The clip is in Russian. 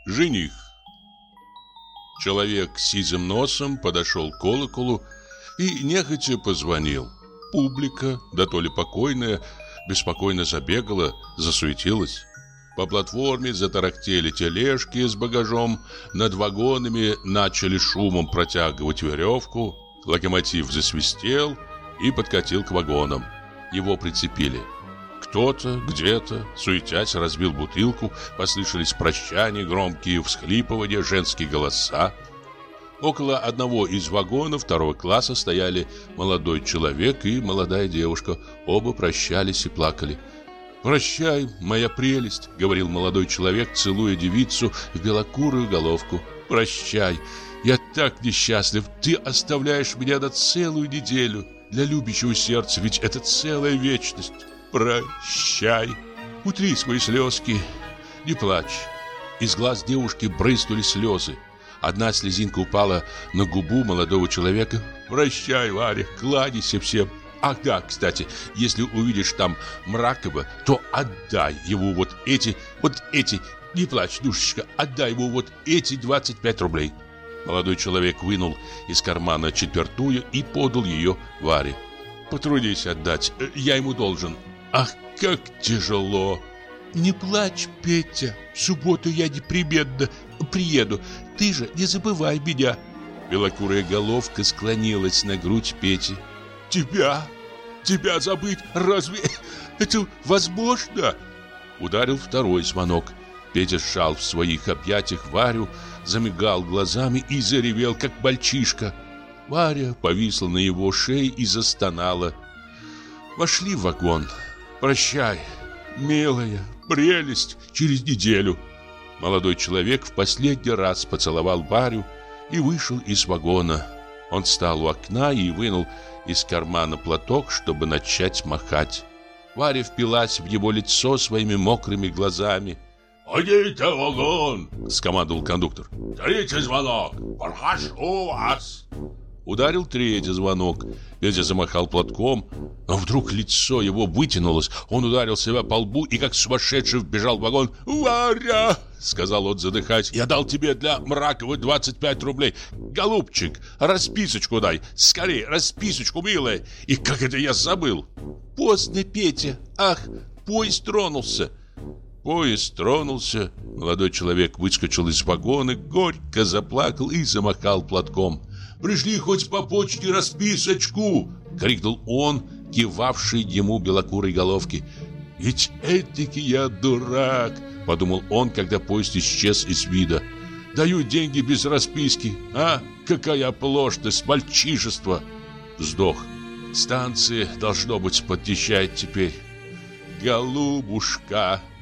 Жених. Человек с сизым носом подошел к колоколу и нехотя позвонил. Публика, да то ли покойная, беспокойно забегала, засуетилась. По платформе затарахтели тележки с багажом, над вагонами начали шумом протягивать веревку, локомотив засвистел и подкатил к вагонам. Его прицепили. Кто-то, где-то, суетясь, разбил бутылку, послышались прощания, громкие всхлипывания, женские голоса. Около одного из вагонов второго класса стояли молодой человек и молодая девушка. Оба прощались и плакали. «Прощай, моя прелесть», — говорил молодой человек, целуя девицу в белокурую головку. «Прощай, я так несчастлив, ты оставляешь меня на целую неделю. Для любящего сердца ведь это целая вечность. Прощай, утри свои слезки, не плачь». Из глаз девушки брызнули слезы. Одна слезинка упала на губу молодого человека. «Прощай, Варя, кланяйся всем. Ах да, кстати, если увидишь там Мракова, то отдай ему вот эти, не плачь, душечка, отдай ему вот эти 25 рублей». Молодой человек вынул из кармана четвертую и подал ее Варе. «Потрудись отдать, я ему должен». «Ах, как тяжело!» «Не плачь, Петя, в субботу я непременно приеду. Ты же не забывай меня». Белокурая головка склонилась на грудь Пети. Тебя забыть, разве это возможно?» Ударил второй звонок. Петя сжал в своих объятиях Варю, замигал глазами и заревел, как мальчишка. Варя повисла на его шее и застонала. Вошли в вагон. «Прощай, милая, прелесть, через неделю». Молодой человек в последний раз поцеловал Варю и вышел из вагона. Он встал у окна и вынул из кармана платок, чтобы начать махать. Варя впилась в его лицо своими мокрыми глазами. «Ходите в вагон!» — скомандовал кондуктор. «Третий звонок! Прошу вас!» Ударил третий звонок. Петя замахал платком, но вдруг лицо его вытянулось. Он ударил себя по лбу и как сумасшедший вбежал в вагон. «Варя!» — сказал он, задыхаясь. «Я дал тебе для Мракова 25 рублей. Голубчик, расписочку дай. Скорее, расписочку, милая. И как это я забыл?» «Поздно, Петя. Ах, поезд тронулся». Поезд тронулся. Молодой человек выскочил из вагона, горько заплакал и замахал платком. «Пришли хоть по почте расписочку!» — крикнул он, кивавший ему белокурой головки. «Ведь этаки я дурак!» — подумал он, когда поезд исчез из вида. «Даю деньги без расписки. А, какая оплошность, мальчишество!» Вздох. Станция, должно быть, подъезжает теперь. «Голубушка!»